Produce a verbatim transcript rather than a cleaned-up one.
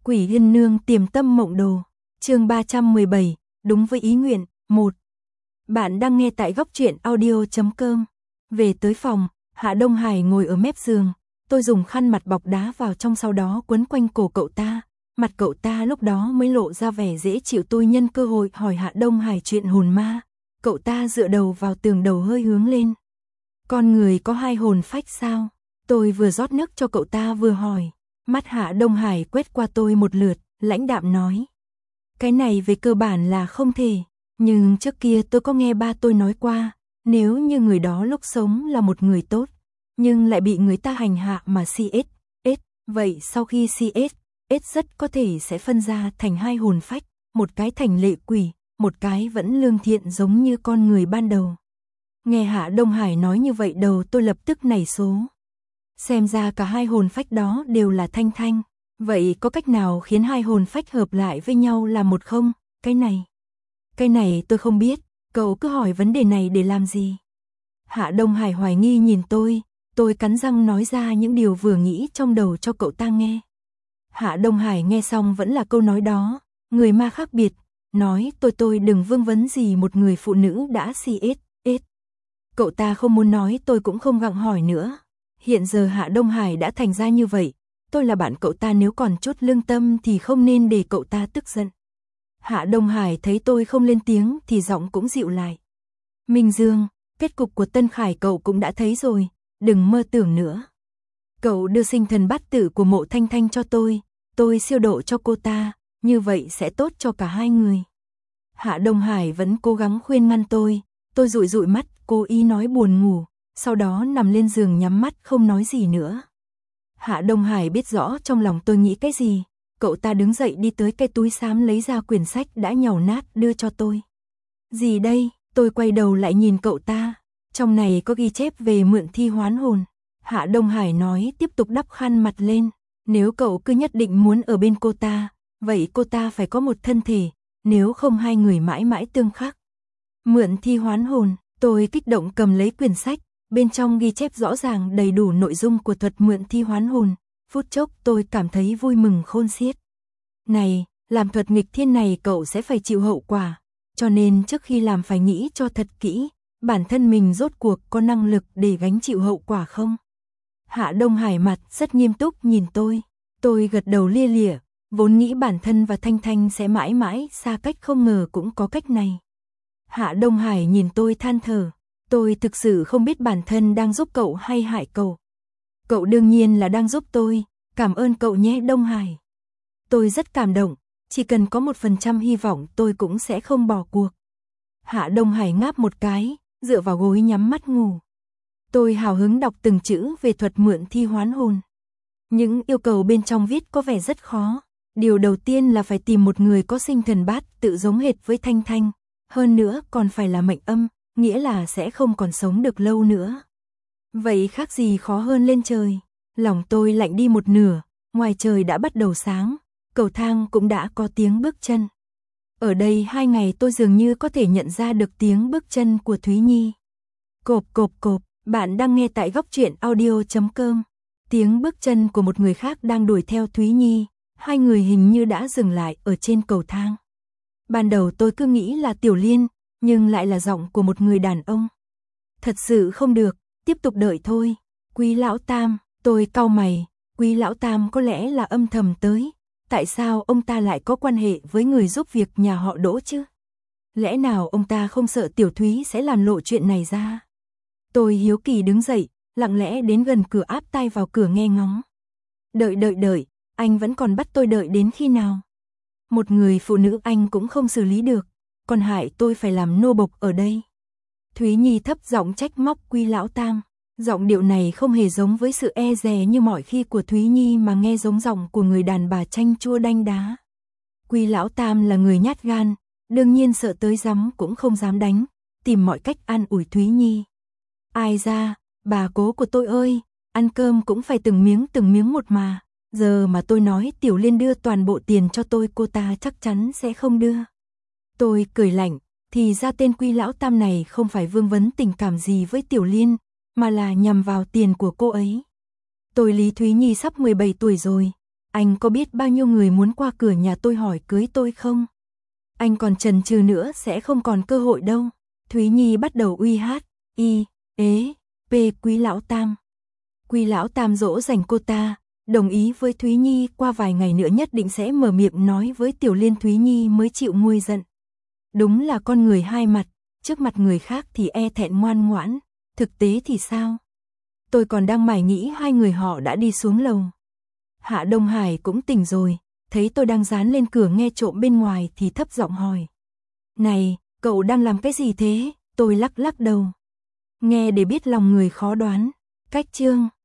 Quỷ Yên Nương Tiềm Tâm Mộng Đồ, chương ba trăm mười bảy, đúng với ý nguyện, một. Bạn đang nghe tại góc truyện audio chấm com. Về tới phòng, Hạ Đông Hải ngồi ở mép giường, tôi dùng khăn mặt bọc đá vào trong sau đó quấn quanh cổ cậu ta. Mặt cậu ta lúc đó mới lộ ra vẻ dễ chịu, tôi nhân cơ hội hỏi Hạ Đông Hải chuyện hồn ma. Cậu ta dựa đầu vào tường, đầu hơi hướng lên. Con người có hai hồn phách sao? Tôi vừa rót nước cho cậu ta vừa hỏi. Mắt Hạ Đông Hải quét qua tôi một lượt, lãnh đạm nói. Cái này về cơ bản là không thể, nhưng trước kia tôi có nghe ba tôi nói qua, nếu như người đó lúc sống là một người tốt, nhưng lại bị người ta hành hạ mà xê ét, ét, vậy sau khi xê ét, ét rất có thể sẽ phân ra thành hai hồn phách, một cái thành lệ quỷ, một cái vẫn lương thiện giống như con người ban đầu. Nghe Hạ Đông Hải nói như vậy đầu tôi lập tức nảy số. Xem ra cả hai hồn phách đó đều là Thanh Thanh. Vậy có cách nào khiến hai hồn phách hợp lại với nhau là một không? Cái này. Cái này tôi không biết. Cậu cứ hỏi vấn đề này để làm gì? Hạ Đông Hải hoài nghi nhìn tôi. Tôi cắn răng nói ra những điều vừa nghĩ trong đầu cho cậu ta nghe. Hạ Đông Hải nghe xong vẫn là câu nói đó. Người ma khác biệt. Nói tôi tôi đừng vương vấn gì một người phụ nữ đã xê ét, ét. Cậu ta không muốn nói, tôi cũng không gặng hỏi nữa. Hiện giờ Hạ Đông Hải đã thành ra như vậy, tôi là bạn cậu ta, nếu còn chút lương tâm thì không nên để cậu ta tức giận. Hạ Đông Hải thấy tôi không lên tiếng thì giọng cũng dịu lại. Minh Dương, kết cục của Tân Khải cậu cũng đã thấy rồi, đừng mơ tưởng nữa. Cậu đưa sinh thần bát tự của Mộ Thanh Thanh cho tôi, tôi siêu độ cho cô ta, như vậy sẽ tốt cho cả hai người. Hạ Đông Hải vẫn cố gắng khuyên ngăn tôi, tôi dụi dụi mắt, cố ý nói buồn ngủ. Sau đó nằm lên giường nhắm mắt không nói gì nữa. Hạ Đông Hải biết rõ trong lòng tôi nghĩ cái gì. Cậu ta đứng dậy đi tới cái túi xám lấy ra quyển sách đã nhàu nát đưa cho tôi. Gì đây? Tôi quay đầu lại nhìn cậu ta. Trong này có ghi chép về mượn thi hoán hồn. Hạ Đông Hải nói tiếp tục đắp khăn mặt lên. Nếu cậu cứ nhất định muốn ở bên cô ta, vậy cô ta phải có một thân thể. Nếu không hai người mãi mãi tương khắc. Mượn thi hoán hồn. Tôi kích động cầm lấy quyển sách. Bên trong ghi chép rõ ràng đầy đủ nội dung của thuật mượn thi hoán hồn. Phút chốc tôi cảm thấy vui mừng khôn xiết. Này, làm thuật nghịch thiên này cậu sẽ phải chịu hậu quả. Cho nên trước khi làm phải nghĩ cho thật kỹ, bản thân mình rốt cuộc có năng lực để gánh chịu hậu quả không? Hạ Đông Hải mặt rất nghiêm túc nhìn tôi. Tôi gật đầu lia lịa, vốn nghĩ bản thân và Thanh Thanh sẽ mãi mãi xa cách, không ngờ cũng có cách này. Hạ Đông Hải nhìn tôi than thở. Tôi thực sự không biết bản thân đang giúp cậu hay hại cậu. Cậu đương nhiên là đang giúp tôi, cảm ơn cậu nhé Đông Hải. Tôi rất cảm động, chỉ cần có một phần trăm hy vọng tôi cũng sẽ không bỏ cuộc. Hạ Đông Hải ngáp một cái, dựa vào gối nhắm mắt ngủ. Tôi hào hứng đọc từng chữ về thuật mượn thi hoán hồn. Những yêu cầu bên trong viết có vẻ rất khó. Điều đầu tiên là phải tìm một người có sinh thần bát tự giống hệt với Thanh Thanh. Hơn nữa còn phải là mệnh âm. Nghĩa là sẽ không còn sống được lâu nữa. Vậy khác gì khó hơn lên trời. Lòng tôi lạnh đi một nửa. Ngoài trời đã bắt đầu sáng. Cầu thang cũng đã có tiếng bước chân. Ở đây hai ngày tôi dường như có thể nhận ra được tiếng bước chân của Thúy Nhi. Cộp cộp cộp. Bạn đang nghe tại góc truyện audio chấm com. Tiếng bước chân của một người khác đang đuổi theo Thúy Nhi. Hai người hình như đã dừng lại ở trên cầu thang. Ban đầu tôi cứ nghĩ là Tiểu Liên, nhưng lại là giọng của một người đàn ông. Thật sự không được, tiếp tục đợi thôi. Quý Lão Tam, tôi cau mày. Quý Lão Tam có lẽ là âm thầm tới. Tại sao ông ta lại có quan hệ với người giúp việc nhà họ Đỗ chứ? Lẽ nào ông ta không sợ Tiểu Thúy sẽ làm lộ chuyện này ra? Tôi hiếu kỳ đứng dậy, lặng lẽ đến gần cửa, áp tai vào cửa nghe ngóng. Đợi đợi đợi, anh vẫn còn bắt tôi đợi đến khi nào? Một người phụ nữ anh cũng không xử lý được. Còn hại tôi phải làm nô bộc ở đây. Thúy Nhi thấp giọng trách móc Quý Lão Tam. Giọng điệu này không hề giống với sự e dè như mọi khi của Thúy Nhi, mà nghe giống giọng của người đàn bà chanh chua đanh đá. Quý Lão Tam là người nhát gan, đương nhiên sợ tới rắm cũng không dám đánh, tìm mọi cách an ủi Thúy Nhi. Ai ra, bà cố của tôi ơi, ăn cơm cũng phải từng miếng từng miếng một mà. Giờ mà tôi nói Tiểu Liên đưa toàn bộ tiền cho tôi, cô ta chắc chắn sẽ không đưa. Tôi cười lạnh, thì ra tên Quý Lão Tam này không phải vương vấn tình cảm gì với Tiểu Liên, mà là nhằm vào tiền của cô ấy. Tôi Lý Thúy Nhi sắp mười bảy tuổi rồi, Anh có biết bao nhiêu người muốn qua cửa nhà tôi hỏi cưới tôi không? Anh còn chần chừ nữa sẽ không còn cơ hội đâu. Thúy Nhi bắt đầu uy hát, y, ế, p Quý Lão Tam. Quý Lão Tam dỗ dành cô ta, đồng ý với Thúy Nhi qua vài ngày nữa nhất định sẽ mở miệng nói với Tiểu Liên. Thúy Nhi mới chịu nguôi giận. Đúng là con người hai mặt, trước mặt người khác thì e thẹn ngoan ngoãn, thực tế thì sao? Tôi còn đang mải nghĩ hai người họ đã đi xuống lầu. Hạ Đông Hải cũng tỉnh rồi, thấy tôi đang dán lên cửa nghe trộm bên ngoài thì thấp giọng hỏi. Này, cậu đang làm cái gì thế? Tôi lắc lắc đầu. Nghe để biết lòng người khó đoán. Cách chương